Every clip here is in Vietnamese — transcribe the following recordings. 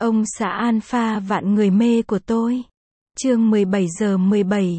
Ông xã alpha vạn người mê của tôi. Chương 17 giờ 17,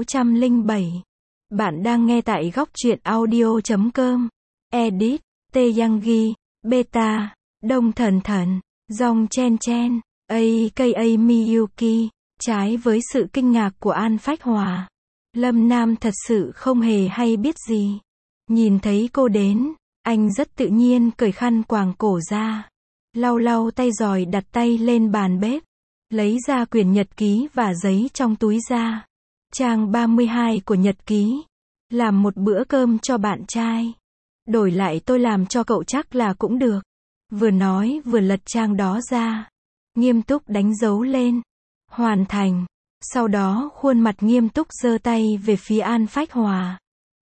607. Bạn đang nghe tại góc truyện audio.com. Edit, Taeyanggi, Beta, Đông Thần Thần, Dong Chen Chen, aka Miyuki. Trái với sự kinh ngạc của An Phách Hòa, Lâm Nam thật sự không hề hay biết gì. Nhìn thấy cô đến, anh rất tự nhiên cởi khăn quàng cổ ra, lau lau tay rồi đặt tay lên bàn bếp, lấy ra quyển nhật ký và giấy trong túi ra. Trang 32 của nhật ký. Làm một bữa cơm cho bạn trai. Đổi lại tôi làm cho cậu chắc là cũng được. Vừa nói vừa lật trang đó ra. Nghiêm túc đánh dấu lên. Hoàn thành. Sau đó khuôn mặt nghiêm túc giơ tay về phía An Phách Hòa.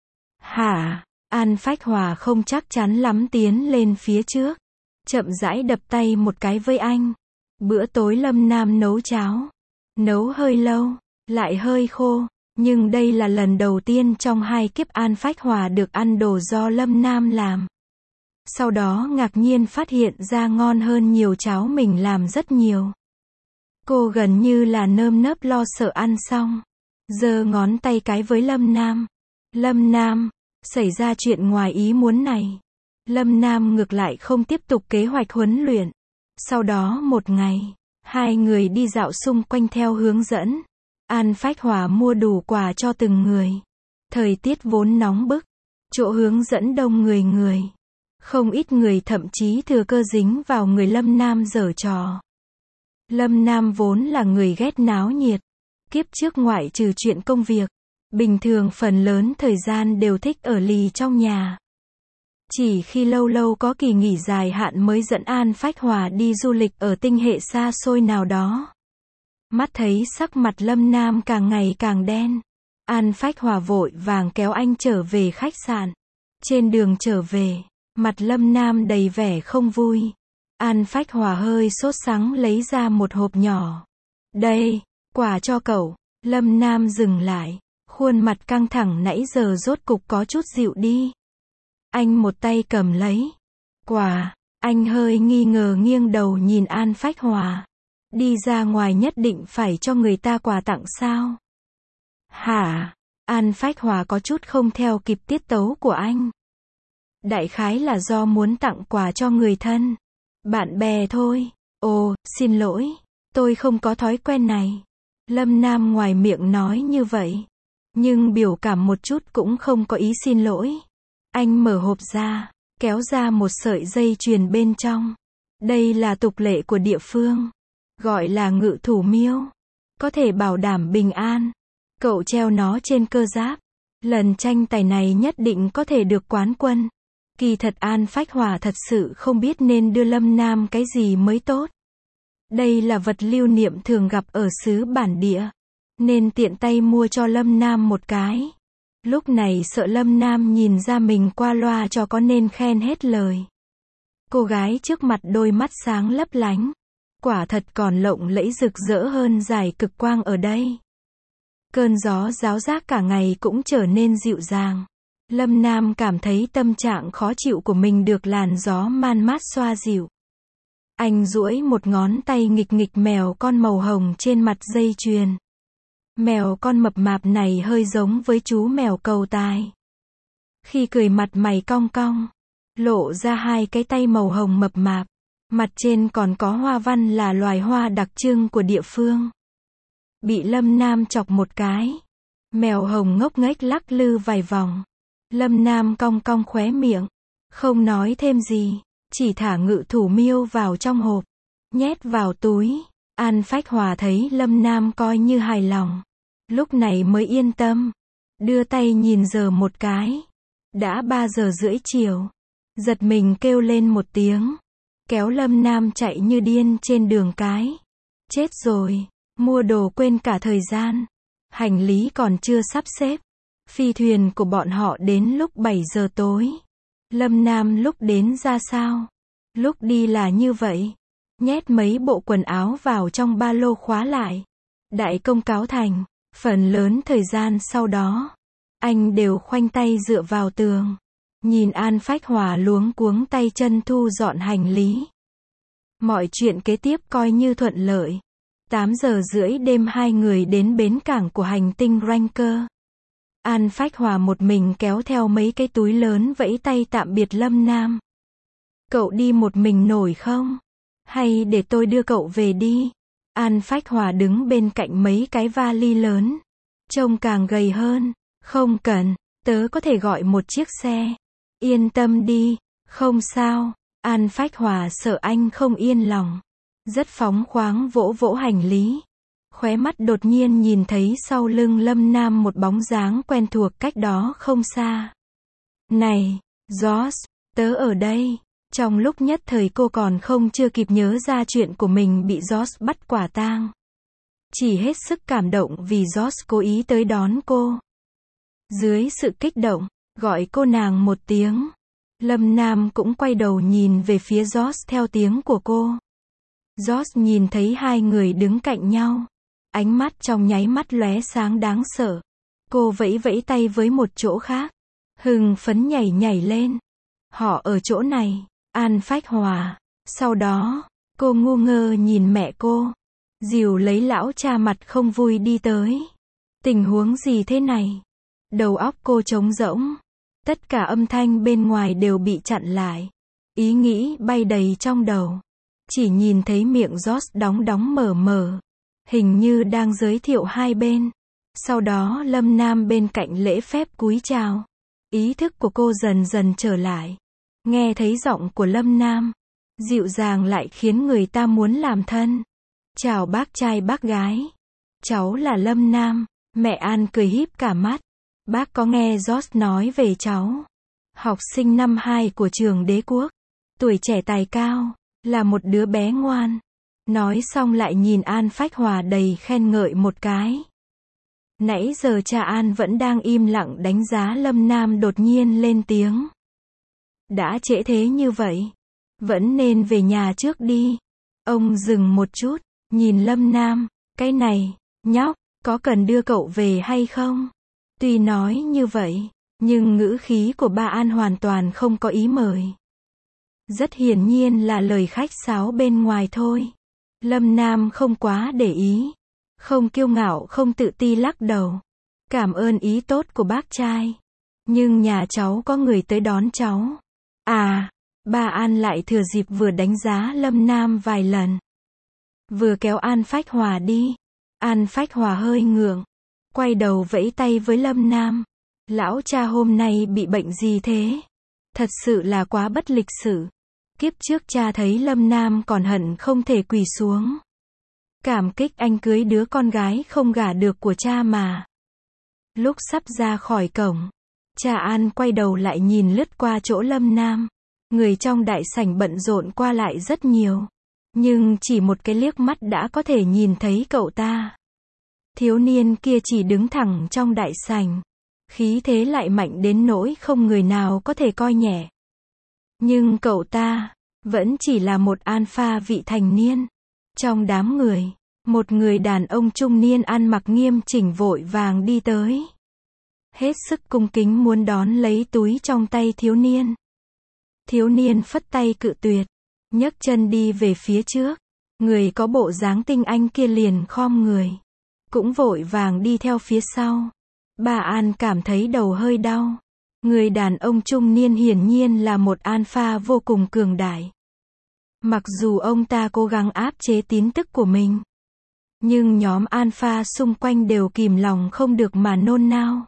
Hả? An Phách Hòa không chắc chắn lắm tiến lên phía trước. Chậm rãi đập tay một cái với anh. Bữa tối Lâm Nam nấu cháo. Nấu hơi lâu, lại hơi khô. Nhưng đây là lần đầu tiên trong 2 kiếp An Phách Hòa được ăn đồ do Lâm Nam làm. Sau đó ngạc nhiên phát hiện ra ngon hơn nhiều cháo mình làm rất nhiều. Cô gần như là nơm nớp lo sợ ăn xong. Giơ ngón tay cái với Lâm Nam. Lâm Nam, xảy ra chuyện ngoài ý muốn này. Lâm Nam ngược lại không tiếp tục kế hoạch huấn luyện. Sau đó một ngày, 2 người đi dạo xung quanh theo hướng dẫn. An Phách Hòa mua đủ quà cho từng người. Thời tiết vốn nóng bức, chỗ hướng dẫn đông người. Không ít người thậm chí thừa cơ dính vào người Lâm Nam giở trò. Lâm Nam vốn là người ghét náo nhiệt. Kiếp trước ngoại trừ chuyện công việc, bình thường phần lớn thời gian đều thích ở lì trong nhà. Chỉ khi lâu lâu có kỳ nghỉ dài hạn mới dẫn An Phách Hòa đi du lịch ở tinh hệ xa xôi nào đó. Mắt thấy sắc mặt Lâm Nam càng ngày càng đen. An Phách Hòa vội vàng kéo anh trở về khách sạn. Trên đường trở về, mặt Lâm Nam đầy vẻ không vui. An Phách Hòa hơi sốt sắng lấy ra một hộp nhỏ. Đây, quà cho cậu. Lâm Nam dừng lại. Khuôn mặt căng thẳng nãy giờ rốt cục có chút dịu đi. Anh một tay cầm lấy quà. Anh hơi nghi ngờ nghiêng đầu nhìn An Phách Hòa. Đi ra ngoài nhất định phải cho người ta quà tặng sao? Hả? An Phách Hòa có chút không theo kịp tiết tấu của anh. Đại khái là do muốn tặng quà cho người thân, bạn bè thôi. Ồ, xin lỗi, tôi không có thói quen này. Lâm Nam ngoài miệng nói như vậy, nhưng biểu cảm một chút cũng không có ý xin lỗi. Anh mở hộp ra, kéo ra một sợi dây chuyền bên trong. Đây là tục lệ của địa phương. Gọi là ngự thủ miêu. Có thể bảo đảm bình an. Cậu treo nó trên cơ giáp. Lần tranh tài này nhất định có thể được quán quân. Kỳ thật An Phách Hòa thật sự không biết nên đưa Lâm Nam cái gì mới tốt. Đây là vật lưu niệm thường gặp ở xứ bản địa, nên tiện tay mua cho Lâm Nam một cái. Lúc này sợ Lâm Nam nhìn ra mình qua loa cho có nên khen hết lời. Cô gái trước mặt đôi mắt sáng lấp lánh. Quả thật còn lộng lẫy rực rỡ hơn giải cực quang ở đây. Cơn gió ráo rác cả ngày cũng trở nên dịu dàng. Lâm Nam cảm thấy tâm trạng khó chịu của mình được làn gió man mát xoa dịu. Anh duỗi một ngón tay nghịch nghịch mèo con màu hồng trên mặt dây chuyền. Mèo con mập mạp này hơi giống với chú mèo cầu tài. Khi cười mặt mày cong cong, lộ ra 2 cái tay màu hồng mập mạp. Mặt trên còn có hoa văn là loài hoa đặc trưng của địa phương. Bị Lâm Nam chọc một cái. Mèo hồng ngốc nghếch lắc lư vài vòng. Lâm Nam cong cong khóe miệng. Không nói thêm gì. Chỉ thả ngự thủ miêu vào trong hộp. Nhét vào túi. An Phách Hòa thấy Lâm Nam coi như hài lòng. Lúc này mới yên tâm. Đưa tay nhìn giờ một cái. Đã 3 giờ rưỡi chiều. Giật mình kêu lên một tiếng. Kéo Lâm Nam chạy như điên trên đường cái. Chết rồi, mua đồ quên cả thời gian. Hành lý còn chưa sắp xếp. Phi thuyền của bọn họ đến lúc 7 giờ tối. Lâm Nam lúc đến ra sao? Lúc đi là như vậy. Nhét mấy bộ quần áo vào trong ba lô khóa lại. Đại công cáo thành. Phần lớn thời gian sau đó, anh đều khoanh tay dựa vào tường. Nhìn An Phách Hòa luống cuống tay chân thu dọn hành lý. Mọi chuyện kế tiếp coi như thuận lợi. 8 giờ rưỡi đêm hai người đến bến cảng của hành tinh Ranker. An Phách Hòa một mình kéo theo mấy cái túi lớn vẫy tay tạm biệt Lâm Nam. Cậu đi một mình nổi không? Hay để tôi đưa cậu về đi? An Phách Hòa đứng bên cạnh mấy cái vali lớn. Trông càng gầy hơn. Không cần, tớ có thể gọi một chiếc xe. Yên tâm đi, không sao. An Phách Hòa sợ anh không yên lòng. Rất phóng khoáng vỗ vỗ hành lý. Khóe mắt đột nhiên nhìn thấy sau lưng Lâm Nam một bóng dáng quen thuộc cách đó không xa. Này, George, tớ ở đây. Trong lúc nhất thời cô còn chưa kịp nhớ ra chuyện của mình bị George bắt quả tang. Chỉ hết sức cảm động vì George cố ý tới đón cô. Dưới sự kích động, gọi cô nàng một tiếng. Lâm Nam cũng quay đầu nhìn về phía George theo tiếng của cô. George nhìn thấy hai người đứng cạnh nhau. Ánh mắt trong nháy mắt lóe sáng đáng sợ. Cô vẫy vẫy tay với một chỗ khác. Hưng phấn nhảy nhảy lên. Họ ở chỗ này. An Phách Hòa. Sau đó, cô ngu ngơ nhìn mẹ cô. Dìu lấy lão cha mặt không vui đi tới. Tình huống gì thế này? Đầu óc cô trống rỗng. Tất cả âm thanh bên ngoài đều bị chặn lại. Ý nghĩ bay đầy trong đầu. Chỉ nhìn thấy miệng George đóng đóng mở mở. Hình như đang giới thiệu hai bên. Sau đó Lâm Nam bên cạnh lễ phép cúi chào. Ý thức của cô dần dần trở lại. Nghe thấy giọng của Lâm Nam. Dịu dàng lại khiến người ta muốn làm thân. Chào bác trai bác gái. Cháu là Lâm Nam. Mẹ An cười híp cả mắt. Bác có nghe George nói về cháu. Học sinh năm 2 của trường Đế Quốc. Tuổi trẻ tài cao. Là một đứa bé ngoan. Nói xong lại nhìn An Phách Hòa đầy khen ngợi một cái. Nãy giờ cha An vẫn đang im lặng đánh giá Lâm Nam đột nhiên lên tiếng. Đã trễ thế như vậy. Vẫn nên về nhà trước đi. Ông dừng một chút. Nhìn Lâm Nam. Cái này, nhóc, có cần đưa cậu về hay không? Tuy nói như vậy, nhưng ngữ khí của ba An hoàn toàn không có ý mời. Rất hiển nhiên là lời khách sáo bên ngoài thôi. Lâm Nam không quá để ý. Không kiêu ngạo không tự ti lắc đầu. Cảm ơn ý tốt của bác trai. Nhưng nhà cháu có người tới đón cháu. À, ba An lại thừa dịp vừa đánh giá Lâm Nam vài lần. Vừa kéo An Phách Hòa đi. An Phách Hòa hơi ngượng. Quay đầu vẫy tay với Lâm Nam. Lão cha hôm nay bị bệnh gì thế? Thật sự là quá bất lịch sự. Kiếp trước cha thấy Lâm Nam còn hận không thể quỳ xuống. Cảm kích anh cưới đứa con gái không gả được của cha mà. Lúc sắp ra khỏi cổng, cha An quay đầu lại nhìn lướt qua chỗ Lâm Nam. Người trong đại sảnh bận rộn qua lại rất nhiều. Nhưng chỉ một cái liếc mắt đã có thể nhìn thấy cậu ta. Thiếu niên kia chỉ đứng thẳng trong đại sảnh. Khí thế lại mạnh đến nỗi không người nào có thể coi nhẹ. Nhưng cậu ta vẫn chỉ là một alpha vị thành niên. Trong đám người, một người đàn ông trung niên ăn mặc nghiêm chỉnh vội vàng đi tới. Hết sức cung kính muốn đón lấy túi trong tay thiếu niên. Thiếu niên phất tay cự tuyệt, nhấc chân đi về phía trước. Người có bộ dáng tinh anh kia liền khom người, cũng vội vàng đi theo phía sau. Bà An cảm thấy đầu hơi đau. Người đàn ông trung niên hiển nhiên là một alpha vô cùng cường đại. Mặc dù ông ta cố gắng áp chế tin tức của mình, nhưng nhóm alpha xung quanh đều kìm lòng không được mà nôn nao.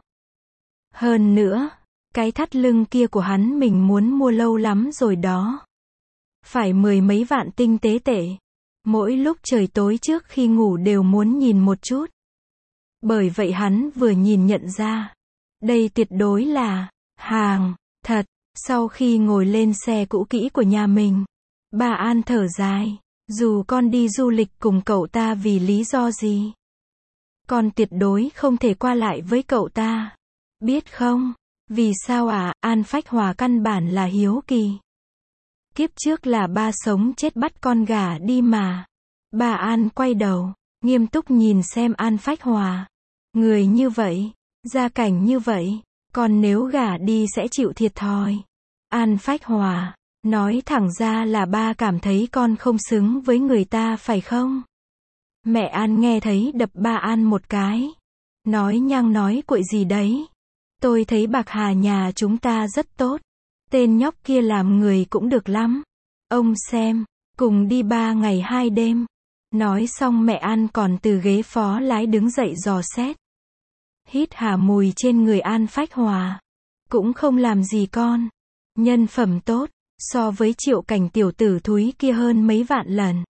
Hơn nữa, cái thắt lưng kia của hắn mình muốn mua lâu lắm rồi đó. Phải 10 mấy vạn tinh tế tệ. Mỗi lúc trời tối trước khi ngủ đều muốn nhìn một chút. Bởi vậy hắn vừa nhìn nhận ra, đây tuyệt đối là hàng thật. Sau khi ngồi lên xe cũ kỹ của nhà mình, bà An thở dài. Dù con đi du lịch cùng cậu ta vì lý do gì, con tuyệt đối không thể qua lại với cậu ta. Biết không? Vì sao à? An Phách Hòa căn bản là hiếu kỳ. Kiếp trước là ba sống chết bắt con gả đi mà. Bà An quay đầu, nghiêm túc nhìn xem An Phách Hòa. Người như vậy, gia cảnh như vậy, còn nếu gả đi sẽ chịu thiệt thòi. An Phách Hòa, Nói thẳng ra là ba cảm thấy con không xứng với người ta phải không? Mẹ An nghe thấy đập ba An một cái. Nói nhăng nói cuội gì đấy. Tôi thấy Bạc Hà nhà chúng ta rất tốt. Tên nhóc kia làm người cũng được lắm. Ông xem, cùng đi 3 ngày 2 đêm. Nói xong mẹ An còn từ ghế phó lái đứng dậy dò xét. Hít hà mùi trên người An Phách Hòa. Cũng không làm gì con. Nhân phẩm tốt, so với Triệu Cảnh tiểu tử thúi kia hơn mấy vạn lần.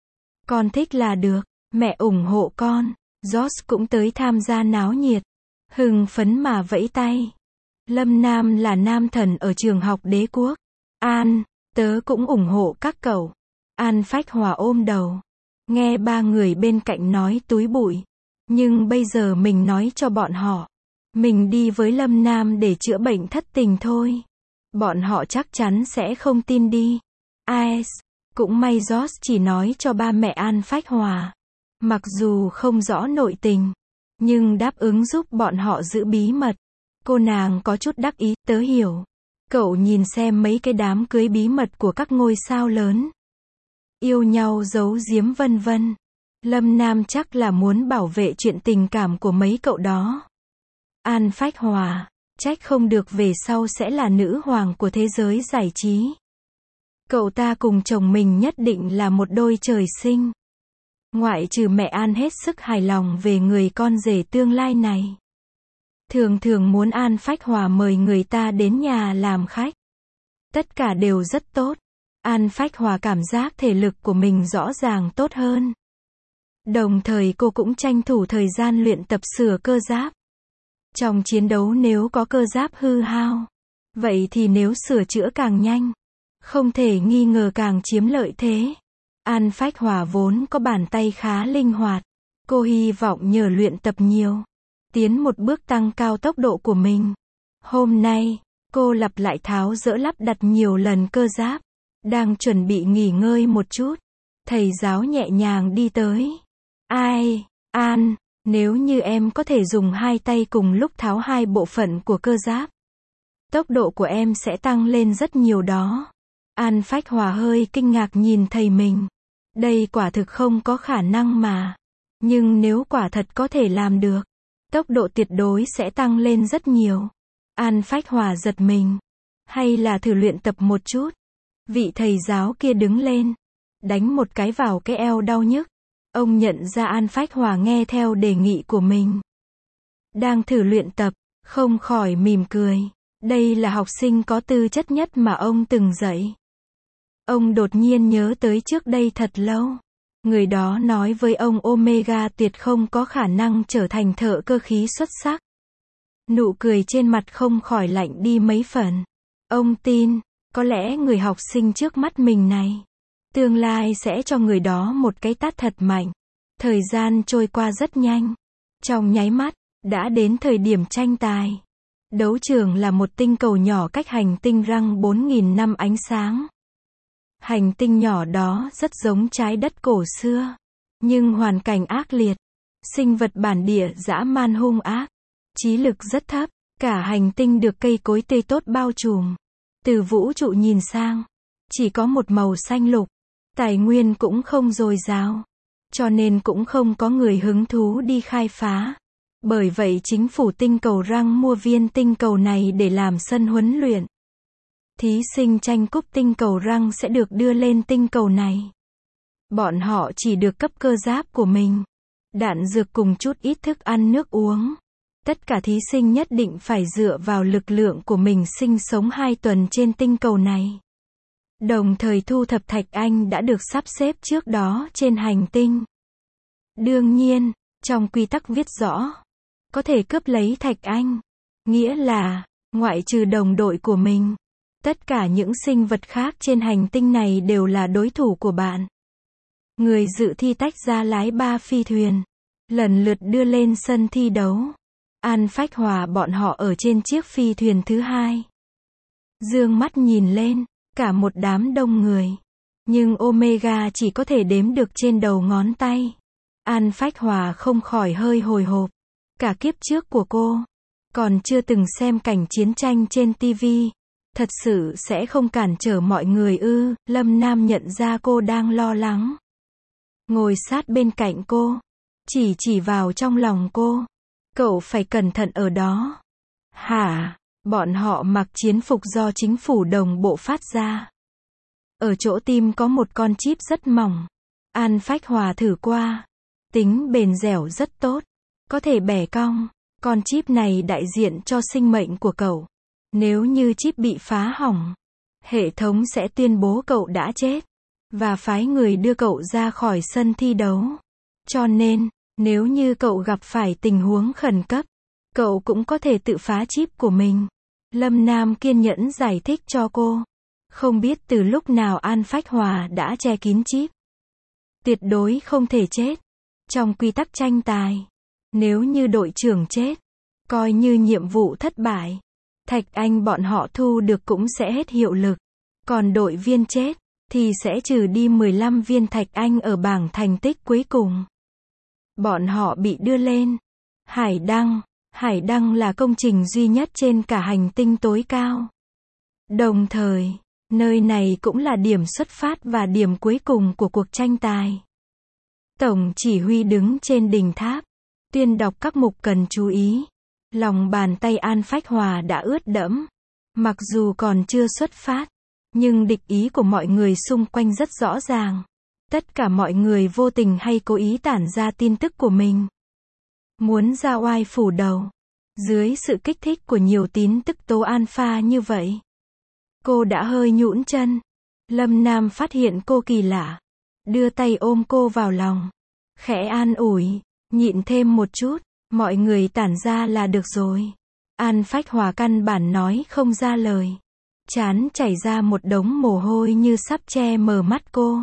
Con thích là được, mẹ ủng hộ con. George cũng tới tham gia náo nhiệt. Hưng phấn mà vẫy tay. Lâm Nam là nam thần ở trường học đế quốc. An, tớ cũng ủng hộ các cậu. An Phách Hòa ôm đầu. Nghe ba người bên cạnh nói túi bụi. Nhưng bây giờ mình nói cho bọn họ. Mình đi với Lâm Nam để chữa bệnh thất tình thôi. Bọn họ chắc chắn sẽ không tin đi. Ai, cũng may George chỉ nói cho ba mẹ An Phách Hòa. Mặc dù không rõ nội tình, nhưng đáp ứng giúp bọn họ giữ bí mật. Cô nàng có chút đắc ý, tớ hiểu. Cậu nhìn xem mấy cái đám cưới bí mật của các ngôi sao lớn. Yêu nhau giấu giếm vân vân. Lâm Nam chắc là muốn bảo vệ chuyện tình cảm của mấy cậu đó. An Phách Hòa, trách không được về sau sẽ là nữ hoàng của thế giới giải trí. Cậu ta cùng chồng mình nhất định là một đôi trời sinh. Ngoại trừ mẹ An hết sức hài lòng về người con rể tương lai này. Thường thường muốn An Phách Hòa mời người ta đến nhà làm khách. Tất cả đều rất tốt. An Phách Hòa cảm giác thể lực của mình rõ ràng tốt hơn. Đồng thời cô cũng tranh thủ thời gian luyện tập sửa cơ giáp. Trong chiến đấu nếu có cơ giáp hư hao, vậy thì nếu sửa chữa càng nhanh, không thể nghi ngờ càng chiếm lợi thế. An Phách Hòa vốn có bàn tay khá linh hoạt. Cô hy vọng nhờ luyện tập nhiều, tiến một bước tăng cao tốc độ của mình. Hôm nay, cô lặp lại tháo dỡ lắp đặt nhiều lần cơ giáp. Đang chuẩn bị nghỉ ngơi một chút. Thầy giáo nhẹ nhàng đi tới. Ai, An, nếu như em có thể dùng hai tay cùng lúc tháo hai bộ phận của cơ giáp, tốc độ của em sẽ tăng lên rất nhiều đó. An Phách Hòa hơi kinh ngạc nhìn thầy mình. Đây quả thực không có khả năng mà. Nhưng nếu quả thật có thể làm được, tốc độ tuyệt đối sẽ tăng lên rất nhiều. An Phách Hòa giật mình. Hay là thử luyện tập một chút. Vị thầy giáo kia đứng lên, đánh một cái vào cái eo đau nhức. Ông nhận ra An Phách Hòa nghe theo đề nghị của mình. Đang thử luyện tập, không khỏi mỉm cười. Đây là học sinh có tư chất nhất mà ông từng dạy. Ông đột nhiên nhớ tới trước đây thật lâu. Người đó nói với ông Omega tuyệt không có khả năng trở thành thợ cơ khí xuất sắc. Nụ cười trên mặt không khỏi lạnh đi mấy phần. Ông tin, có lẽ người học sinh trước mắt mình này, tương lai sẽ cho người đó một cái tát thật mạnh. Thời gian trôi qua rất nhanh. Trong nháy mắt, đã đến thời điểm tranh tài. Đấu trường là một tinh cầu nhỏ cách hành tinh Răng 4.000 năm ánh sáng. Hành tinh nhỏ đó rất giống trái đất cổ xưa. Nhưng hoàn cảnh ác liệt. Sinh vật bản địa dã man hung ác. Trí lực rất thấp. Cả hành tinh được cây cối tươi tốt bao trùm. Từ vũ trụ nhìn sang, chỉ có một màu xanh lục. Tài nguyên cũng không dồi dào. Cho nên cũng không có người hứng thú đi khai phá. Bởi vậy chính phủ tinh cầu Răng mua viên tinh cầu này để làm sân huấn luyện. Thí sinh tranh cúp tinh cầu Răng sẽ được đưa lên tinh cầu này. Bọn họ chỉ được cấp cơ giáp của mình, đạn dược cùng chút ít thức ăn nước uống. Tất cả thí sinh nhất định phải dựa vào lực lượng của mình sinh sống 2 tuần trên tinh cầu này. Đồng thời thu thập thạch anh đã được sắp xếp trước đó trên hành tinh. Đương nhiên, trong quy tắc viết rõ, có thể cướp lấy thạch anh. Nghĩa là, ngoại trừ đồng đội của mình, tất cả những sinh vật khác trên hành tinh này đều là đối thủ của bạn. Người dự thi tách ra lái 3 phi thuyền, lần lượt đưa lên sân thi đấu. An Phách Hòa bọn họ ở trên chiếc phi thuyền thứ 2. Dương mắt nhìn lên, cả một đám đông người. Nhưng Omega chỉ có thể đếm được trên đầu ngón tay. An Phách Hòa không khỏi hơi hồi hộp. Cả kiếp trước của cô, còn chưa từng xem cảnh chiến tranh trên TV. Thật sự sẽ không cản trở mọi người ư? Lâm Nam nhận ra cô đang lo lắng. Ngồi sát bên cạnh cô. Chỉ vào trong lòng cô. Cậu phải cẩn thận ở đó. Hả? Bọn họ mặc chiến phục do chính phủ đồng bộ phát ra. Ở chỗ tim có một con chip rất mỏng. An Phách Hòa thử qua. Tính bền dẻo rất tốt. Có thể bẻ cong. Con chip này đại diện cho sinh mệnh của cậu. Nếu như chip bị phá hỏng, hệ thống sẽ tuyên bố cậu đã chết. Và phái người đưa cậu ra khỏi sân thi đấu. Cho nên, nếu như cậu gặp phải tình huống khẩn cấp, cậu cũng có thể tự phá chip của mình. Lâm Nam kiên nhẫn giải thích cho cô. Không biết từ lúc nào An Phách Hòa đã che kín chip. Tuyệt đối không thể chết. Trong quy tắc tranh tài, nếu như đội trưởng chết, coi như nhiệm vụ thất bại. Thạch Anh bọn họ thu được cũng sẽ hết hiệu lực. Còn đội viên chết, thì sẽ trừ đi 15 viên Thạch Anh ở bảng thành tích cuối cùng. Bọn họ bị đưa lên Hải Đăng. Hải Đăng là công trình duy nhất trên cả hành tinh tối cao. Đồng thời, nơi này cũng là điểm xuất phát và điểm cuối cùng của cuộc tranh tài. Tổng chỉ huy đứng trên đỉnh tháp, tuyên đọc các mục cần chú ý. Lòng bàn tay An Phách Hòa đã ướt đẫm. Mặc dù còn chưa xuất phát, nhưng địch ý của mọi người xung quanh rất rõ ràng. Tất cả mọi người vô tình hay cố ý tản ra tin tức của mình. Muốn ra oai phủ đầu. Dưới sự kích thích của nhiều tin tức tố alpha như vậy, cô đã hơi nhũn chân. Lâm Nam phát hiện cô kỳ lạ. Đưa tay ôm cô vào lòng. Khẽ an ủi. Nhịn thêm một chút. Mọi người tản ra là được rồi. An Phách Hòa căn bản nói không ra lời. Trán chảy ra một đống mồ hôi như sắp che mờ mắt cô.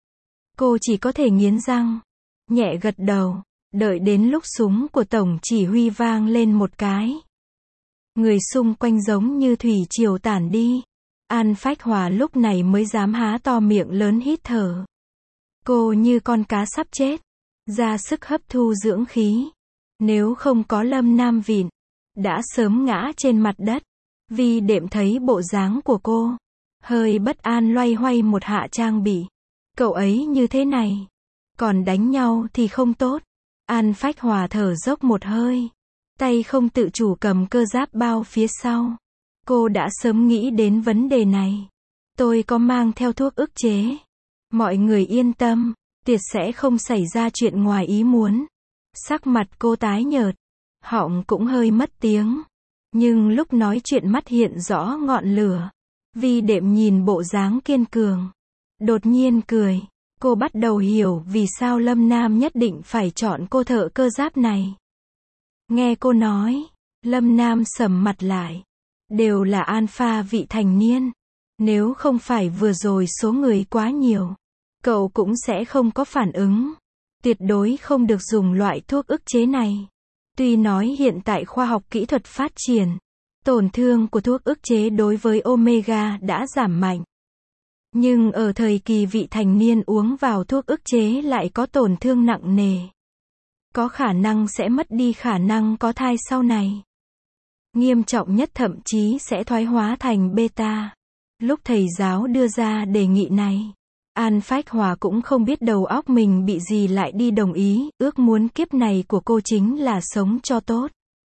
Cô chỉ có thể nghiến răng. Nhẹ gật đầu. Đợi đến lúc súng của tổng chỉ huy vang lên một cái. Người xung quanh giống như thủy triều tản đi. An Phách Hòa lúc này mới dám há to miệng lớn hít thở. Cô như con cá sắp chết. Ra sức hấp thu dưỡng khí. Nếu không có Lâm Nam vịn, đã sớm ngã trên mặt đất. Vì đệm thấy bộ dáng của cô, hơi bất an loay hoay một hạ trang bị. Cậu ấy như thế này, còn đánh nhau thì không tốt. An Phách Hòa thở dốc một hơi, tay không tự chủ cầm cơ giáp bao phía sau. Cô đã sớm nghĩ đến vấn đề này. Tôi có mang theo thuốc ức chế. Mọi người yên tâm, tuyệt sẽ không xảy ra chuyện ngoài ý muốn. Sắc mặt cô tái nhợt, họng cũng hơi mất tiếng. Nhưng lúc nói chuyện mắt hiện rõ ngọn lửa. Vi đệm nhìn bộ dáng kiên cường, đột nhiên cười. Cô bắt đầu hiểu vì sao Lâm Nam nhất định phải chọn cô thợ cơ giáp này. Nghe cô nói, Lâm Nam sầm mặt lại. Đều là alpha vị thành niên. Nếu không phải vừa rồi số người quá nhiều, cậu cũng sẽ không có phản ứng. Tuyệt đối không được dùng loại thuốc ức chế này. Tuy nói hiện tại khoa học kỹ thuật phát triển, tổn thương của thuốc ức chế đối với Omega đã giảm mạnh. Nhưng ở thời kỳ vị thành niên uống vào thuốc ức chế lại có tổn thương nặng nề. Có khả năng sẽ mất đi khả năng có thai sau này. Nghiêm trọng nhất thậm chí sẽ thoái hóa thành beta. Lúc thầy giáo đưa ra đề nghị này, An Phách Hòa cũng không biết đầu óc mình bị gì lại đi đồng ý. Ước muốn kiếp này của cô chính là sống cho tốt.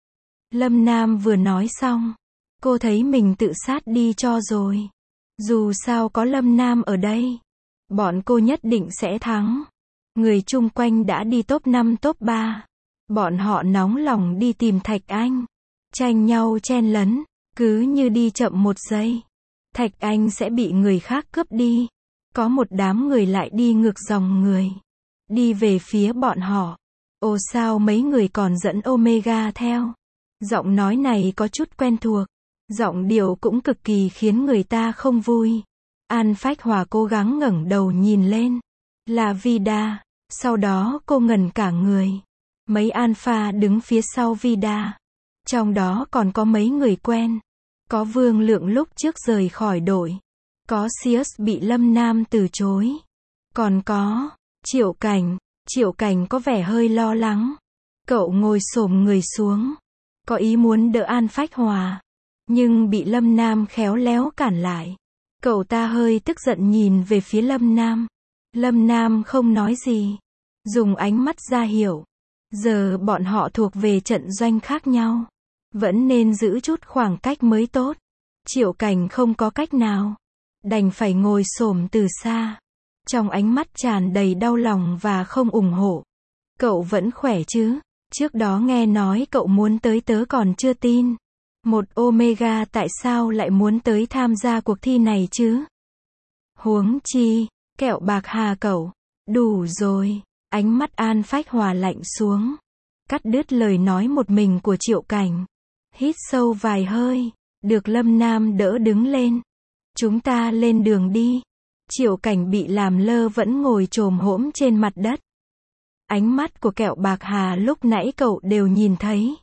Lâm Nam vừa nói xong, cô thấy mình tự sát đi cho rồi. Dù sao có Lâm Nam ở đây, bọn cô nhất định sẽ thắng. Người chung quanh đã đi top 5 top 3. Bọn họ nóng lòng đi tìm Thạch Anh. Tranh nhau chen lấn, cứ như đi chậm một giây. Thạch Anh sẽ bị người khác cướp đi. Có một đám người lại đi ngược dòng người. Đi về phía bọn họ. Ồ sao mấy người còn dẫn Omega theo. Giọng nói này có chút quen thuộc. Giọng điệu cũng cực kỳ khiến người ta không vui. An Phách Hòa cố gắng ngẩng đầu nhìn lên. Là Vida. Sau đó cô ngẩn cả người. Mấy alpha đứng phía sau Vida. Trong đó còn có mấy người quen. Có Vương Lượng lúc trước rời khỏi đội. Có Sius bị Lâm Nam từ chối. Còn có Triệu Cảnh. Triệu Cảnh có vẻ hơi lo lắng. Cậu ngồi xổm người xuống. Có ý muốn đỡ An Phách Hòa. nhưng bị Lâm Nam khéo léo cản lại. Cậu ta hơi tức giận nhìn về phía Lâm Nam. Lâm Nam không nói gì, dùng ánh mắt ra hiệu. Giờ bọn họ thuộc về trận doanh khác nhau, vẫn nên giữ chút khoảng cách mới tốt. Triệu Cảnh không có cách nào, đành phải ngồi xổm từ xa, trong ánh mắt tràn đầy đau lòng và không ủng hộ. Cậu vẫn khỏe chứ? Trước đó nghe nói cậu muốn tới tớ còn chưa tin. Một Omega tại sao lại muốn tới tham gia cuộc thi này chứ? Huống chi, kẹo bạc hà cậu. Đủ rồi. Ánh mắt An Phách Hòa lạnh xuống, cắt đứt lời nói một mình của Triệu Cảnh. Hít sâu vài hơi, được Lâm Nam đỡ đứng lên. Chúng ta lên đường đi. Triệu Cảnh bị làm lơ vẫn ngồi chồm hổm trên mặt đất. Ánh mắt của kẹo bạc hà lúc nãy cậu đều nhìn thấy.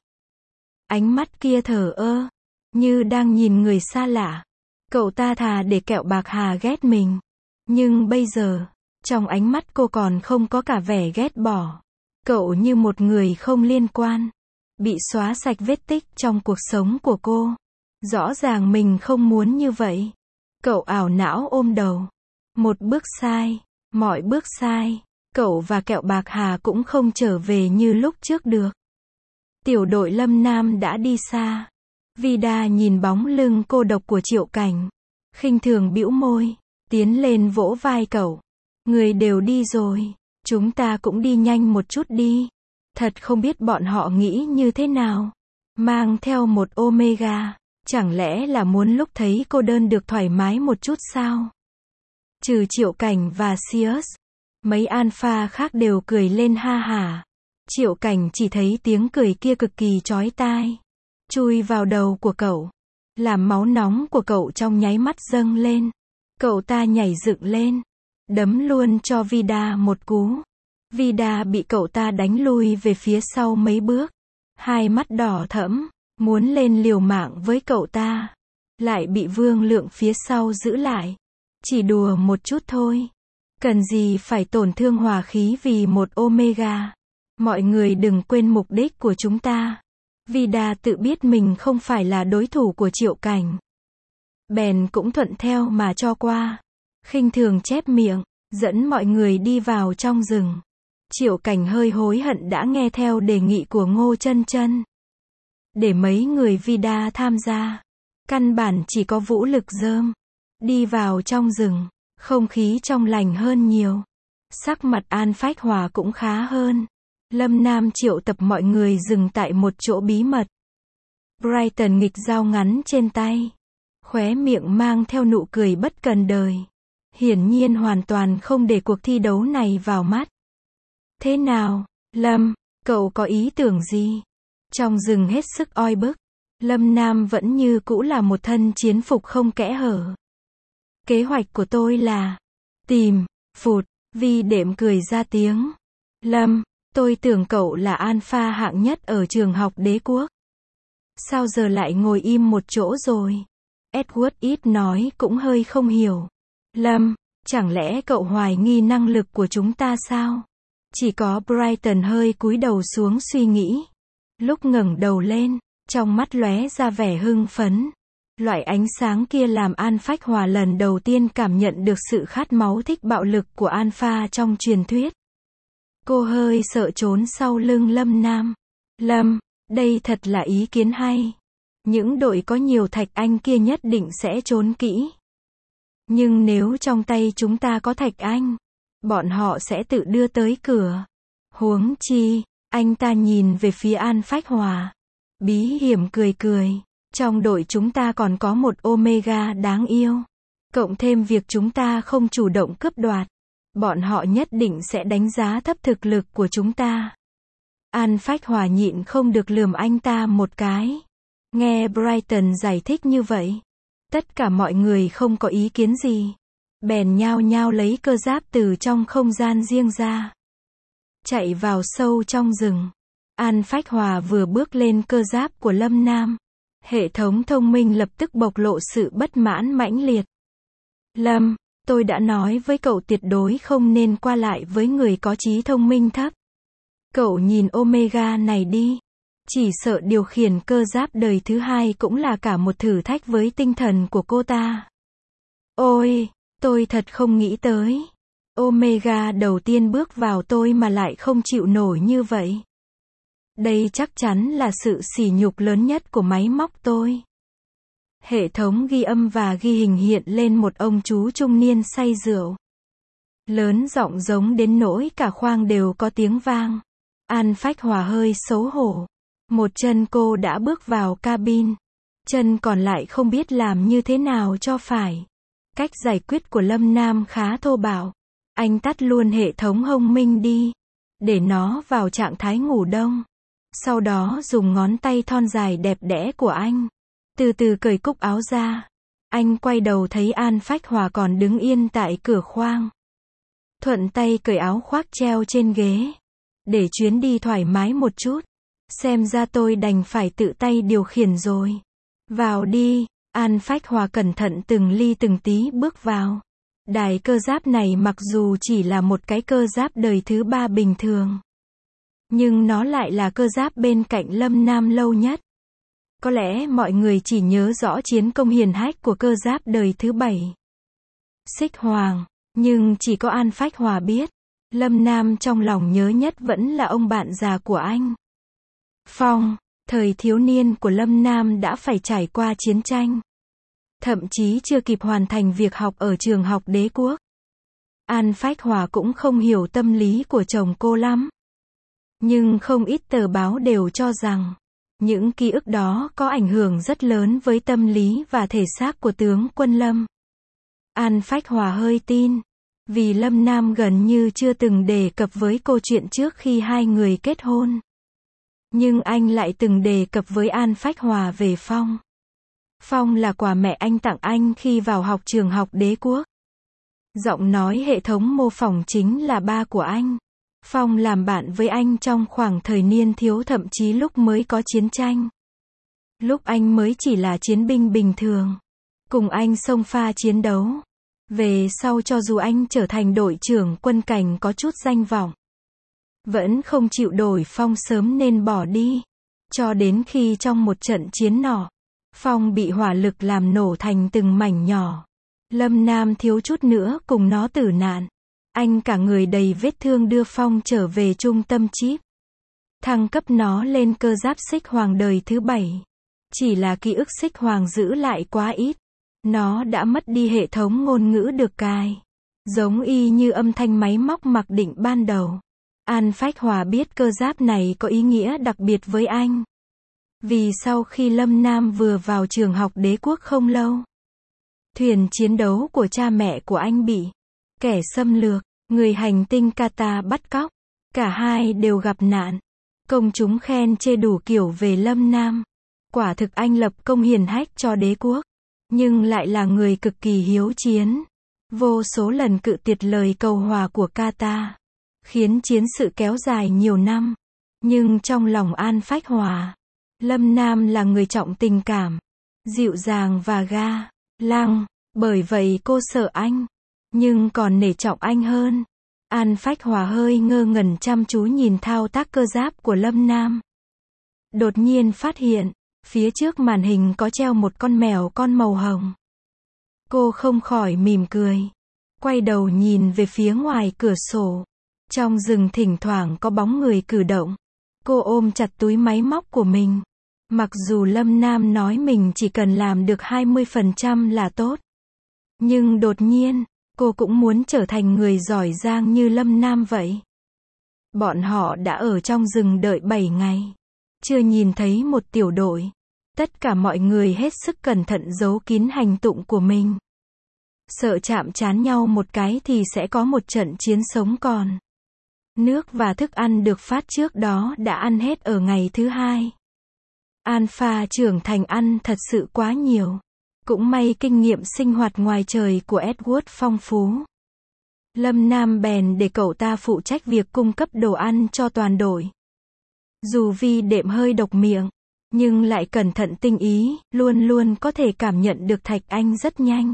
Ánh mắt kia thờ ơ, như đang nhìn người xa lạ. Cậu ta thà để kẹo bạc hà ghét mình. Nhưng bây giờ, trong ánh mắt cô còn không có cả vẻ ghét bỏ. Cậu như một người không liên quan, bị xóa sạch vết tích trong cuộc sống của cô. Rõ ràng mình không muốn như vậy. Cậu ảo não ôm đầu. Một bước sai, mọi bước sai, cậu và kẹo bạc hà cũng không trở về như lúc trước được. Tiểu đội Lâm Nam đã đi xa. Vida nhìn bóng lưng cô độc của Triệu Cảnh, khinh thường bĩu môi, tiến lên vỗ vai cậu. Người đều đi rồi, chúng ta cũng đi nhanh một chút đi. Thật không biết bọn họ nghĩ như thế nào. Mang theo một Omega, chẳng lẽ là muốn lúc thấy cô đơn được thoải mái một chút sao? Trừ Triệu Cảnh và Sirius, mấy alpha khác đều cười lên ha hả. Triệu Cảnh chỉ thấy tiếng cười kia cực kỳ chói tai, chui vào đầu của cậu, làm máu nóng của cậu trong nháy mắt dâng lên. Cậu ta nhảy dựng lên, đấm luôn cho Vida một cú. Vida bị cậu ta đánh lui về phía sau mấy bước, hai mắt đỏ thẫm, muốn lên liều mạng với cậu ta, lại bị Vương Lượng phía sau giữ lại. Chỉ đùa một chút thôi, cần gì phải tổn thương hòa khí vì một Omega. Mọi người đừng quên mục đích của chúng ta. Vida tự biết mình không phải là đối thủ của Triệu Cảnh, bèn cũng thuận theo mà cho qua, khinh thường chép miệng, dẫn mọi người đi vào trong rừng. Triệu Cảnh hơi hối hận đã nghe theo đề nghị của Ngô Chân Chân, để mấy người Vida tham gia. Căn bản chỉ có vũ lực rơm. Đi vào trong rừng, không khí trong lành hơn nhiều. Sắc mặt An Phách Hòa cũng khá hơn. Lâm Nam triệu tập mọi người dừng tại một chỗ bí mật. Brighton nghịch dao ngắn trên tay, khóe miệng mang theo nụ cười bất cần đời. Hiển nhiên hoàn toàn không để cuộc thi đấu này vào mắt. Thế nào, Lâm, cậu có ý tưởng gì? Trong rừng hết sức oi bức, Lâm Nam vẫn như cũ là một thân chiến phục không kẽ hở. Kế hoạch của tôi là tìm, phụt, Vi đệm cười ra tiếng. Lâm, tôi tưởng cậu là alpha hạng nhất ở trường học đế quốc. Sao giờ lại ngồi im một chỗ rồi? Edward ít nói cũng hơi không hiểu. Lâm, chẳng lẽ cậu hoài nghi năng lực của chúng ta sao? Chỉ có Brighton hơi cúi đầu xuống suy nghĩ. Lúc ngẩng đầu lên, trong mắt lóe ra vẻ hưng phấn. Loại ánh sáng kia làm An Phách Hòa lần đầu tiên cảm nhận được sự khát máu thích bạo lực của alpha trong truyền thuyết. Cô hơi sợ trốn sau lưng Lâm Nam. Lâm, đây thật là ý kiến hay. Những đội có nhiều thạch anh kia nhất định sẽ trốn kỹ. Nhưng nếu trong tay chúng ta có thạch anh, bọn họ sẽ tự đưa tới cửa. Huống chi, anh ta nhìn về phía An Phách Hòa, bí hiểm cười cười. Trong đội chúng ta còn có một Omega đáng yêu. Cộng thêm việc chúng ta không chủ động cướp đoạt, bọn họ nhất định sẽ đánh giá thấp thực lực của chúng ta. An Phách Hòa nhịn không được lườm anh ta một cái. Nghe Brighton giải thích như vậy, tất cả mọi người không có ý kiến gì, bèn nhao nhao lấy cơ giáp từ trong không gian riêng ra, chạy vào sâu trong rừng. An Phách Hòa vừa bước lên cơ giáp của Lâm Nam, hệ thống thông minh lập tức bộc lộ sự bất mãn mãnh liệt. Lâm, tôi đã nói với cậu tuyệt đối không nên qua lại với người có trí thông minh thấp. Cậu nhìn Omega này đi, Chỉ sợ điều khiển cơ giáp đời thứ hai cũng là cả một thử thách với tinh thần của cô ta. Ôi, tôi thật không nghĩ tới. Omega đầu tiên bước vào tôi mà lại không chịu nổi như vậy. Đây chắc chắn là sự sỉ nhục lớn nhất của máy móc tôi. Hệ thống ghi âm và ghi hình hiện lên một ông chú trung niên say rượu. Lớn giọng giống đến nỗi cả khoang đều có tiếng vang. An Phách Hòa hơi xấu hổ. Một chân cô đã bước vào cabin. Chân còn lại không biết làm như thế nào cho phải. Cách giải quyết của Lâm Nam khá thô bạo. Anh tắt luôn hệ thống hông minh đi. Để nó vào trạng thái ngủ đông. Sau đó dùng ngón tay thon dài đẹp đẽ của anh. Từ từ cởi cúc áo ra. Anh quay đầu thấy An Phách Hòa còn đứng yên tại cửa khoang. Thuận tay cởi áo khoác treo trên ghế. Để chuyến đi thoải mái một chút. Xem ra tôi đành phải tự tay điều khiển rồi. Vào đi. An Phách Hòa cẩn thận từng ly từng tí bước vào. Đài cơ giáp này mặc dù chỉ là một cái cơ giáp đời thứ 3 bình thường. Nhưng nó lại là cơ giáp bên cạnh Lâm Nam lâu nhất. Có lẽ mọi người chỉ nhớ rõ chiến công hiển hách của cơ giáp đời thứ 7. Xích Hoàng. Nhưng chỉ có An Phách Hòa biết. Lâm Nam trong lòng nhớ nhất vẫn là ông bạn già của anh. Phong. Thời thiếu niên của Lâm Nam đã phải trải qua chiến tranh. Thậm chí chưa kịp hoàn thành việc học ở trường học Đế Quốc. An Phách Hòa cũng không hiểu tâm lý của chồng cô lắm. Nhưng không ít tờ báo đều cho rằng, những ký ức đó có ảnh hưởng rất lớn với tâm lý và thể xác của tướng quân Lâm. An Phách Hòa hơi tin. Vì Lâm Nam gần như chưa từng đề cập với cô chuyện trước khi hai người kết hôn. Nhưng anh lại từng đề cập với An Phách Hòa về Phong. Phong là quà mẹ anh tặng anh khi vào học trường học Đế Quốc. Giọng nói hệ thống mô phỏng chính là ba của anh. Phong làm bạn với anh trong khoảng thời niên thiếu, thậm chí lúc mới có chiến tranh. Lúc anh mới chỉ là chiến binh bình thường. Cùng anh xông pha chiến đấu. Về sau cho dù anh trở thành đội trưởng quân cảnh có chút danh vọng, vẫn không chịu đổi Phong sớm nên bỏ đi. Cho đến khi trong một trận chiến nọ, Phong bị hỏa lực làm nổ thành từng mảnh nhỏ. Lâm Nam thiếu chút nữa cùng nó tử nạn. Anh cả người đầy vết thương đưa Phong trở về trung tâm chip. Thăng cấp nó lên cơ giáp Xích Hoàng đời thứ 7. Chỉ là ký ức Xích Hoàng giữ lại quá ít. Nó đã mất đi hệ thống ngôn ngữ được cài. Giống y như âm thanh máy móc mặc định ban đầu. An Phách Hòa biết cơ giáp này có ý nghĩa đặc biệt với anh. Vì sau khi Lâm Nam vừa vào trường học Đế Quốc không lâu, thuyền chiến đấu của cha mẹ của anh bị kẻ xâm lược, người hành tinh Kata bắt cóc. Cả hai đều gặp nạn. Công chúng khen chê đủ kiểu về Lâm Nam. Quả thực anh lập công hiển hách cho Đế Quốc. Nhưng lại là người cực kỳ hiếu chiến. Vô số lần cự tuyệt lời cầu hòa của Kata. Khiến chiến sự kéo dài nhiều năm. Nhưng trong lòng An Phách Hòa, Lâm Nam là người trọng tình cảm, dịu dàng và ga lăng. Bởi vậy cô sợ anh. Nhưng còn nể trọng anh hơn. An Phách Hòa hơi ngơ ngẩn chăm chú nhìn thao tác cơ giáp của Lâm Nam. Đột nhiên phát hiện, phía trước màn hình có treo một con mèo con màu hồng. Cô không khỏi mỉm cười. Quay đầu nhìn về phía ngoài cửa sổ. Trong rừng thỉnh thoảng có bóng người cử động. Cô ôm chặt túi máy móc của mình. Mặc dù Lâm Nam nói mình chỉ cần làm được 20% là tốt. Nhưng đột nhiên, cô cũng muốn trở thành người giỏi giang như Lâm Nam vậy. Bọn họ đã ở trong rừng đợi 7 ngày. Chưa nhìn thấy một tiểu đội. Tất cả mọi người hết sức cẩn thận giấu kín hành tụng của mình. Sợ chạm trán nhau một cái thì sẽ có một trận chiến sống còn. Nước và thức ăn được phát trước đó đã ăn hết ở ngày thứ 2. Alpha trưởng thành ăn thật sự quá nhiều. Cũng may kinh nghiệm sinh hoạt ngoài trời của Edward phong phú. Lâm Nam bèn để cậu ta phụ trách việc cung cấp đồ ăn cho toàn đội. Dù Vi đệm hơi độc miệng, nhưng lại cẩn thận tinh ý, luôn luôn có thể cảm nhận được Thạch Anh rất nhanh.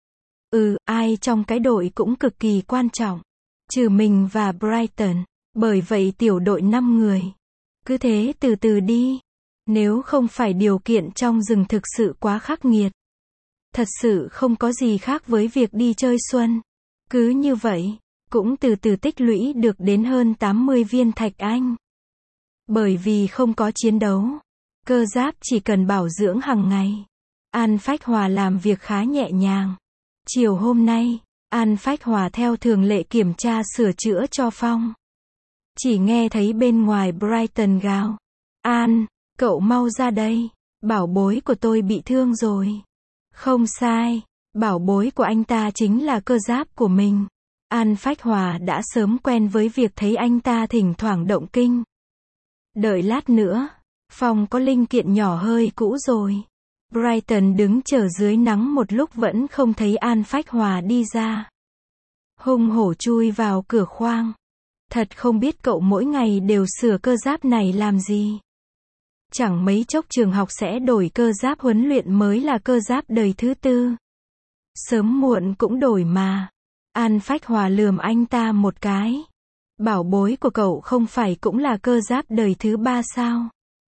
Ai trong cái đội cũng cực kỳ quan trọng. Trừ mình và Brighton. Bởi vậy tiểu đội 5 người. Cứ thế từ từ đi. Nếu không phải điều kiện trong rừng thực sự quá khắc nghiệt. Thật sự không có gì khác với việc đi chơi xuân. Cứ như vậy, cũng từ từ tích lũy được đến hơn 80 viên thạch anh. Bởi vì không có chiến đấu, cơ giáp chỉ cần bảo dưỡng hàng ngày. An Phách Hòa làm việc khá nhẹ nhàng. Chiều hôm nay, An Phách Hòa theo thường lệ kiểm tra sửa chữa cho Phong. Chỉ nghe thấy bên ngoài Brighton gào. An, cậu mau ra đây. Bảo bối của tôi bị thương rồi. Không sai, bảo bối của anh ta chính là cơ giáp của mình. An Phách Hòa đã sớm quen với việc thấy anh ta thỉnh thoảng động kinh. Đợi lát nữa, Phong có linh kiện nhỏ hơi cũ rồi. Brighton đứng chờ dưới nắng một lúc vẫn không thấy An Phách Hòa đi ra. Hung hổ chui vào cửa khoang. Thật không biết cậu mỗi ngày đều sửa cơ giáp này làm gì. Chẳng mấy chốc trường học sẽ đổi cơ giáp huấn luyện mới là cơ giáp đời thứ 4. Sớm muộn cũng đổi mà. An Phách Hòa lườm anh ta một cái. Bảo bối của cậu không phải cũng là cơ giáp đời thứ 3 sao?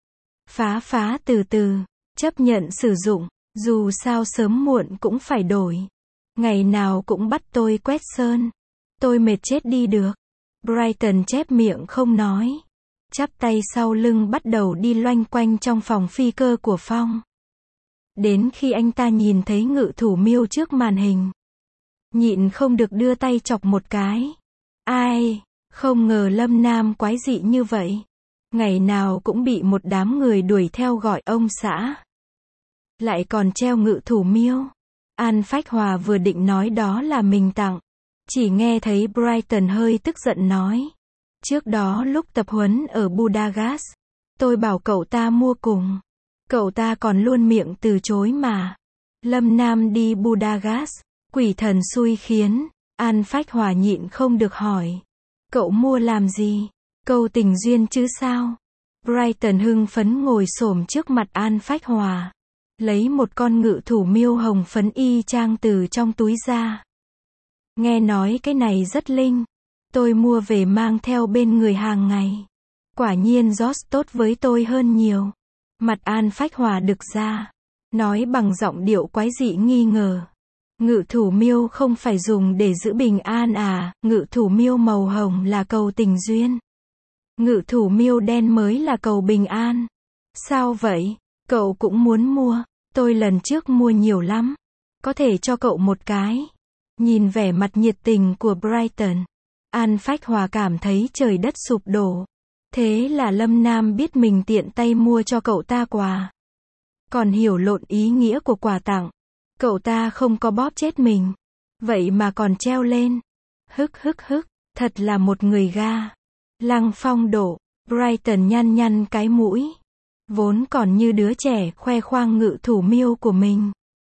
Phá từ từ, chấp nhận sử dụng, dù sao sớm muộn cũng phải đổi. Ngày nào cũng bắt tôi quét sơn. Tôi mệt chết đi được. Brighton chép miệng không nói. Chắp tay sau lưng bắt đầu đi loanh quanh trong phòng phi cơ của Phong. Đến khi anh ta nhìn thấy Ngự Thủ Miêu trước màn hình, nhịn không được đưa tay chọc một cái. Ai, không ngờ Lâm Nam quái dị như vậy. Ngày nào cũng bị một đám người đuổi theo gọi ông xã. Lại còn treo Ngự Thủ Miêu. An Phách Hòa vừa định nói đó là mình tặng. Chỉ nghe thấy Brighton hơi tức giận nói. Trước đó lúc tập huấn ở Budagast, tôi bảo cậu ta mua cùng. Cậu ta còn luôn miệng từ chối mà. Lâm Nam đi Budagast, quỷ thần xui khiến. An Phách Hòa nhịn không được hỏi. Cậu mua làm gì? Câu tình duyên chứ sao? Brighton hưng phấn ngồi xổm trước mặt An Phách Hòa. Lấy một con Ngự Thủ Miêu hồng phấn y chang từ trong túi ra. Nghe nói cái này rất linh. Tôi mua về mang theo bên người hàng ngày. Quả nhiên Josh tốt với tôi hơn nhiều. Mặt An Phách Hòa đực ra. Nói bằng giọng điệu quái dị nghi ngờ. Ngự Thủ Miêu không phải dùng để giữ bình an à? Ngự Thủ Miêu màu hồng là cầu tình duyên. Ngự Thủ Miêu đen mới là cầu bình an. Sao vậy? Cậu cũng muốn mua. Tôi lần trước mua nhiều lắm. Có thể cho cậu một cái. Nhìn vẻ mặt nhiệt tình của Brighton, An Phách Hòa cảm thấy trời đất sụp đổ. Thế là Lâm Nam biết mình tiện tay mua cho cậu ta quà. Còn hiểu lộn ý nghĩa của quà tặng. Cậu ta không có bóp chết mình. Vậy mà còn treo lên. Hức, thật là một người ga. Lăng Phong đổ. Brighton nhăn nhăn cái mũi. Vốn còn như đứa trẻ khoe khoang Ngự Thủ Miêu của mình.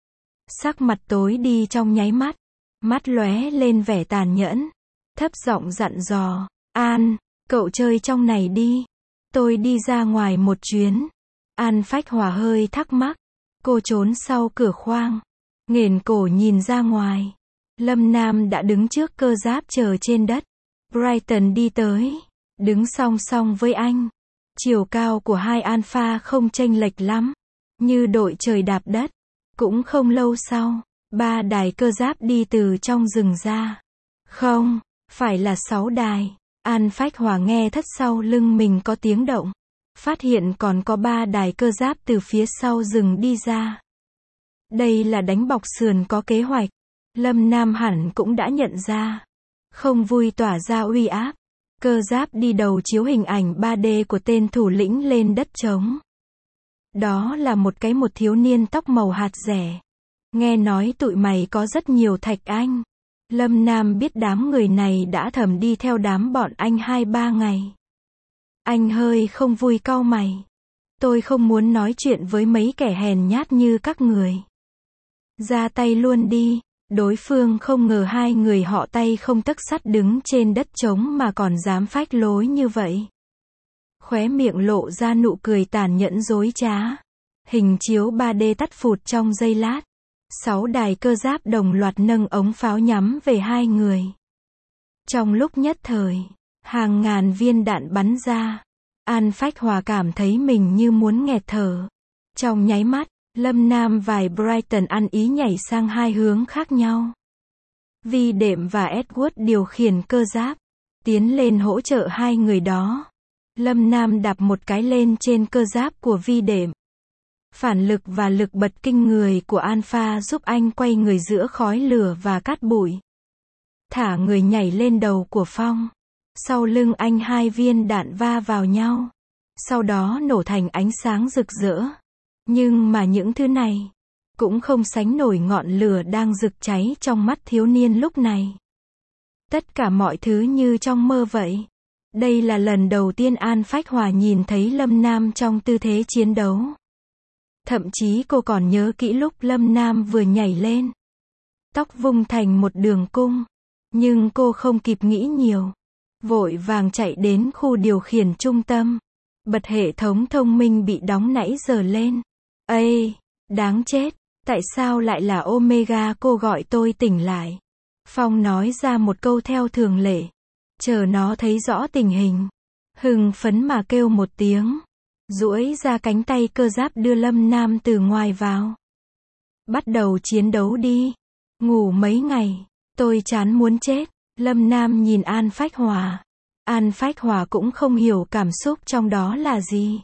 Sắc mặt tối đi trong nháy mắt. Mắt lóe lên vẻ tàn nhẫn. Thấp giọng dặn dò. An, cậu chơi trong này đi. Tôi đi ra ngoài một chuyến. An Phách Hòa hơi thắc mắc. Cô trốn sau cửa khoang. Nghển cổ nhìn ra ngoài. Lâm Nam đã đứng trước cơ giáp chờ trên đất. Brighton đi tới. Đứng song song với anh. Chiều cao của hai alpha không chênh lệch lắm. Như đội trời đạp đất. Cũng không lâu sau, 3 đài cơ giáp đi từ trong rừng ra. Không, phải là 6 đài. An Phách Hòa nghe thất sau lưng mình có tiếng động. Phát hiện còn có 3 đài cơ giáp từ phía sau rừng đi ra. Đây là đánh bọc sườn có kế hoạch. Lâm Nam hẳn cũng đã nhận ra. Không vui tỏa ra uy áp. Cơ giáp đi đầu chiếu hình ảnh 3D của tên thủ lĩnh lên đất trống. Đó là một thiếu niên tóc màu hạt rẻ. Nghe nói tụi mày có rất nhiều thạch anh. Lâm Nam biết đám người này đã thầm đi theo đám bọn anh 2-3 ngày. Anh hơi không vui cau mày. Tôi không muốn nói chuyện với mấy kẻ hèn nhát như các người. Ra tay luôn đi. Đối phương không ngờ hai người họ tay không tấc sắt đứng trên đất trống mà còn dám phách lối như vậy. Khóe miệng lộ ra nụ cười tàn nhẫn dối trá. Hình chiếu 3D tắt phụt trong giây lát. 6 đài cơ giáp đồng loạt nâng ống pháo nhắm về hai người. Trong lúc nhất thời, hàng ngàn viên đạn bắn ra. An Phách Hòa cảm thấy mình như muốn nghẹt thở. Trong nháy mắt, Lâm Nam và Brighton ăn ý nhảy sang hai hướng khác nhau. Vi Đệm và Edward điều khiển cơ giáp, tiến lên hỗ trợ hai người đó. Lâm Nam đạp một cái lên trên cơ giáp của Vi Đệm. Phản lực và lực bật kinh người của Alpha giúp anh quay người giữa khói lửa và cát bụi. Thả người nhảy lên đầu của Phong. Sau lưng anh hai viên đạn va vào nhau. Sau đó nổ thành ánh sáng rực rỡ. Nhưng mà những thứ này cũng không sánh nổi ngọn lửa đang rực cháy trong mắt thiếu niên lúc này. Tất cả mọi thứ như trong mơ vậy. Đây là lần đầu tiên An Phách Hòa nhìn thấy Lâm Nam trong tư thế chiến đấu. Thậm chí cô còn nhớ kỹ lúc Lâm Nam vừa nhảy lên. Tóc vung thành một đường cung. Nhưng cô không kịp nghĩ nhiều. Vội vàng chạy đến khu điều khiển trung tâm. Bật hệ thống thông minh bị đóng nãy giờ lên. Ê, đáng chết, tại sao lại là Omega? Cô gọi tôi tỉnh lại. Phong nói ra một câu theo thường lệ. Chờ nó thấy rõ tình hình. Hưng phấn mà kêu một tiếng. Duỗi ra cánh tay cơ giáp đưa Lâm Nam từ ngoài vào. Bắt đầu chiến đấu đi. Ngủ mấy ngày, tôi chán muốn chết. Lâm Nam nhìn An Phách Hòa. An Phách Hòa cũng không hiểu cảm xúc trong đó là gì.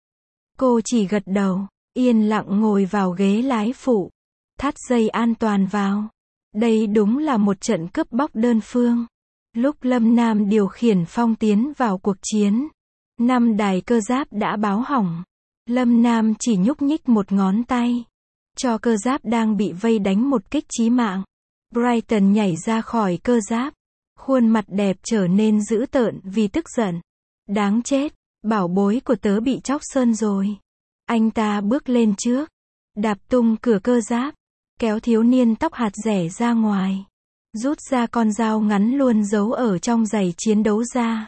Cô chỉ gật đầu, yên lặng ngồi vào ghế lái phụ. Thắt dây an toàn vào. Đây đúng là một trận cướp bóc đơn phương. Lúc Lâm Nam điều khiển Phong tiến vào cuộc chiến, 5 đài cơ giáp đã báo hỏng. Lâm Nam chỉ nhúc nhích một ngón tay, cho cơ giáp đang bị vây đánh một kích chí mạng. Brighton nhảy ra khỏi cơ giáp, khuôn mặt đẹp trở nên dữ tợn vì tức giận. Đáng chết, bảo bối của tớ bị chóc sơn rồi. Anh ta bước lên trước, đạp tung cửa cơ giáp, kéo thiếu niên tóc hạt rẻ ra ngoài, rút ra con dao ngắn luôn giấu ở trong giày chiến đấu ra.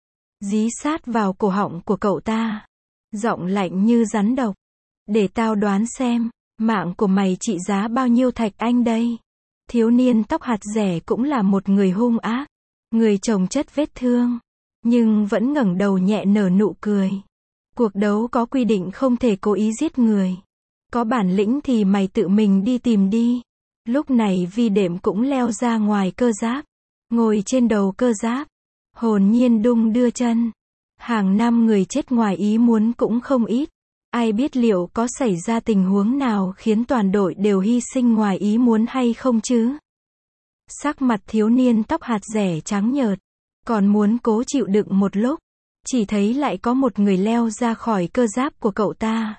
Dí sát vào cổ họng của cậu ta. Giọng lạnh như rắn độc. Để tao đoán xem, mạng của mày trị giá bao nhiêu thạch anh đây? Thiếu niên tóc hạt rẻ cũng là một người hung ác, người chồng chất vết thương, nhưng vẫn ngẩng đầu nhẹ nở nụ cười. Cuộc đấu có quy định không thể cố ý giết người. Có bản lĩnh thì mày tự mình đi tìm đi. Lúc này Vi Đệm cũng leo ra ngoài cơ giáp, ngồi trên đầu cơ giáp, hồn nhiên đung đưa chân. Hàng năm người chết ngoài ý muốn cũng không ít. Ai biết liệu có xảy ra tình huống nào khiến toàn đội đều hy sinh ngoài ý muốn hay không chứ? Sắc mặt thiếu niên tóc hạt rẻ trắng nhợt, còn muốn cố chịu đựng một lúc, chỉ thấy lại có một người leo ra khỏi cơ giáp của cậu ta.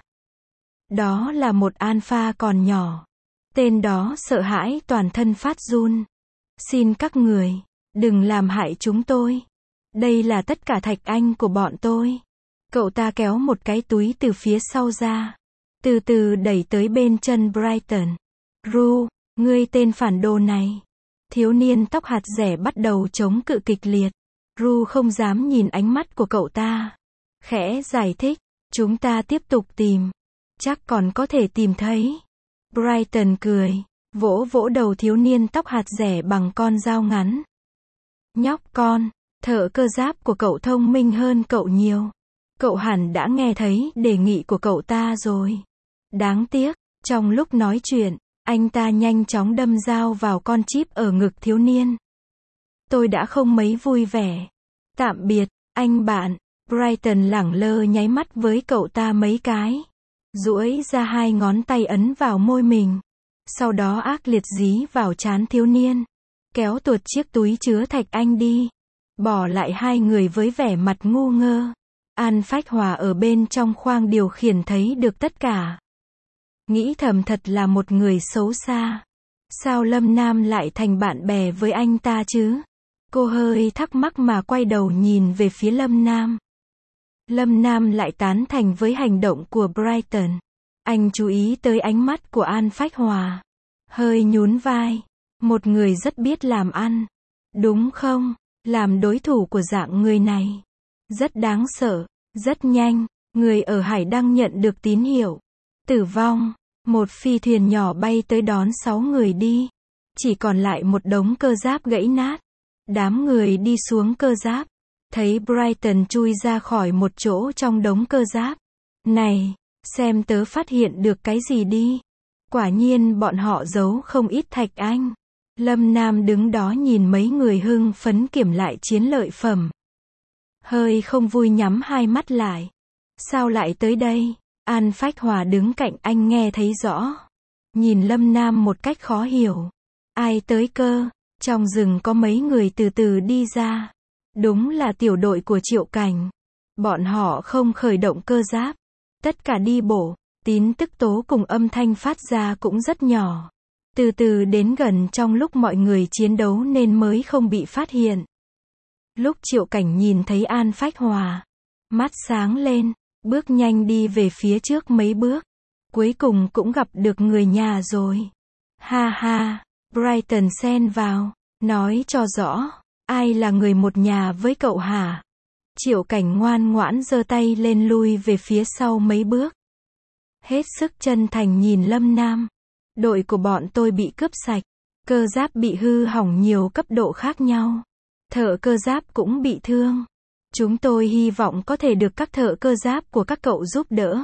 Đó là một alpha còn nhỏ. Tên đó sợ hãi toàn thân phát run. Xin các người, đừng làm hại chúng tôi. Đây là tất cả thạch anh của bọn tôi. Cậu ta kéo một cái túi từ phía sau ra, từ từ đẩy tới bên chân Brighton. Ru, ngươi tên phản đồ này. Thiếu niên tóc hạt rẻ bắt đầu chống cự kịch liệt. Ru không dám nhìn ánh mắt của cậu ta. Khẽ giải thích, chúng ta tiếp tục tìm. Chắc còn có thể tìm thấy. Brighton cười, vỗ vỗ đầu thiếu niên tóc hạt rẻ bằng con dao ngắn. Nhóc con, thợ cơ giáp của cậu thông minh hơn cậu nhiều. Cậu hẳn đã nghe thấy đề nghị của cậu ta rồi. Đáng tiếc, trong lúc nói chuyện, anh ta nhanh chóng đâm dao vào con chip ở ngực thiếu niên. Tôi đã không mấy vui vẻ. Tạm biệt, anh bạn. Brighton lẳng lơ nháy mắt với cậu ta mấy cái. Duỗi ra hai ngón tay ấn vào môi mình. Sau đó ác liệt dí vào trán thiếu niên. Kéo tuột chiếc túi chứa thạch anh đi. Bỏ lại hai người với vẻ mặt ngu ngơ. An Phách Hòa ở bên trong khoang điều khiển thấy được tất cả. Nghĩ thầm thật là một người xấu xa. Sao Lâm Nam lại thành bạn bè với anh ta chứ? Cô hơi thắc mắc mà quay đầu nhìn về phía Lâm Nam. Lâm Nam lại tán thành với hành động của Brighton. Anh chú ý tới ánh mắt của An Phách Hòa. Hơi nhún vai. Một người rất biết làm ăn. Đúng không? Làm đối thủ của dạng người này. Rất đáng sợ. Rất nhanh. Người ở hải đăng nhận được tín hiệu. Tử vong. Một phi thuyền nhỏ bay tới đón 6 người đi. Chỉ còn lại một đống cơ giáp gãy nát. Đám người đi xuống cơ giáp. Thấy Brighton chui ra khỏi một chỗ trong đống cơ giáp. Này, xem tớ phát hiện được cái gì đi. Quả nhiên bọn họ giấu không ít thạch anh. Lâm Nam đứng đó nhìn mấy người hưng phấn kiểm lại chiến lợi phẩm. Hơi không vui nhắm hai mắt lại. Sao lại tới đây? An Phách Hòa đứng cạnh anh nghe thấy rõ. Nhìn Lâm Nam một cách khó hiểu. Ai tới cơ? Trong rừng có mấy người từ từ đi ra. Đúng là tiểu đội của Triệu Cảnh. Bọn họ không khởi động cơ giáp. Tất cả đi bộ. Tín tức tố cùng âm thanh phát ra cũng rất nhỏ. Từ từ đến gần trong lúc mọi người chiến đấu nên mới không bị phát hiện. Lúc Triệu Cảnh nhìn thấy An Phách Hòa, mắt sáng lên, bước nhanh đi về phía trước mấy bước. Cuối cùng cũng gặp được người nhà rồi. Ha ha, Brighton xen vào, nói cho rõ, ai là người một nhà với cậu hả? Triệu Cảnh ngoan ngoãn giơ tay lên lui về phía sau mấy bước. Hết sức chân thành nhìn Lâm Nam. Đội của bọn tôi bị cướp sạch, cơ giáp bị hư hỏng nhiều cấp độ khác nhau. Thợ cơ giáp cũng bị thương. Chúng tôi hy vọng có thể được các thợ cơ giáp của các cậu giúp đỡ.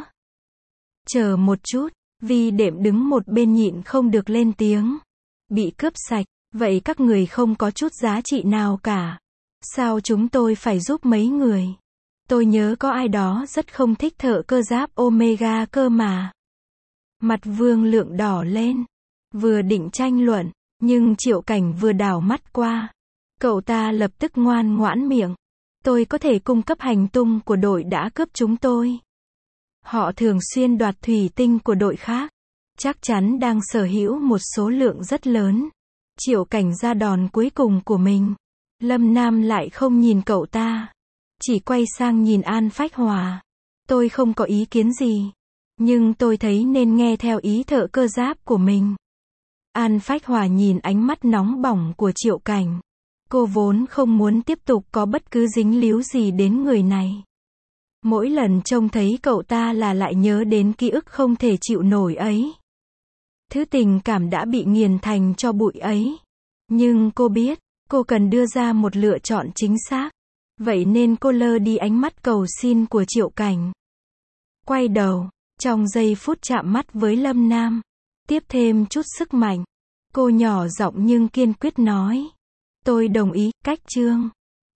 Chờ một chút, Vi Đệm đứng một bên nhịn không được lên tiếng. Bị cướp sạch, vậy các người không có chút giá trị nào cả. Sao chúng tôi phải giúp mấy người? Tôi nhớ có ai đó rất không thích thợ cơ giáp Omega cơ mà. Mặt Vương Lượng đỏ lên. Vừa định tranh luận, nhưng Triệu Cảnh vừa đảo mắt qua. Cậu ta lập tức ngoan ngoãn miệng. Tôi có thể cung cấp hành tung của đội đã cướp chúng tôi. Họ thường xuyên đoạt thủy tinh của đội khác. Chắc chắn đang sở hữu một số lượng rất lớn. Triệu Cảnh ra đòn cuối cùng của mình. Lâm Nam lại không nhìn cậu ta. Chỉ quay sang nhìn An Phách Hòa. Tôi không có ý kiến gì. Nhưng tôi thấy nên nghe theo ý thợ cơ giáp của mình. An Phách Hòa nhìn ánh mắt nóng bỏng của Triệu Cảnh. Cô vốn không muốn tiếp tục có bất cứ dính líu gì đến người này. Mỗi lần trông thấy cậu ta là lại nhớ đến ký ức không thể chịu nổi ấy. Thứ tình cảm đã bị nghiền thành cho bụi ấy. Nhưng cô biết, cô cần đưa ra một lựa chọn chính xác. Vậy nên cô lơ đi ánh mắt cầu xin của Triệu Cảnh. Quay đầu, trong giây phút chạm mắt với Lâm Nam. Tiếp thêm chút sức mạnh. Cô nhỏ giọng nhưng kiên quyết nói. Tôi đồng ý, cách chương.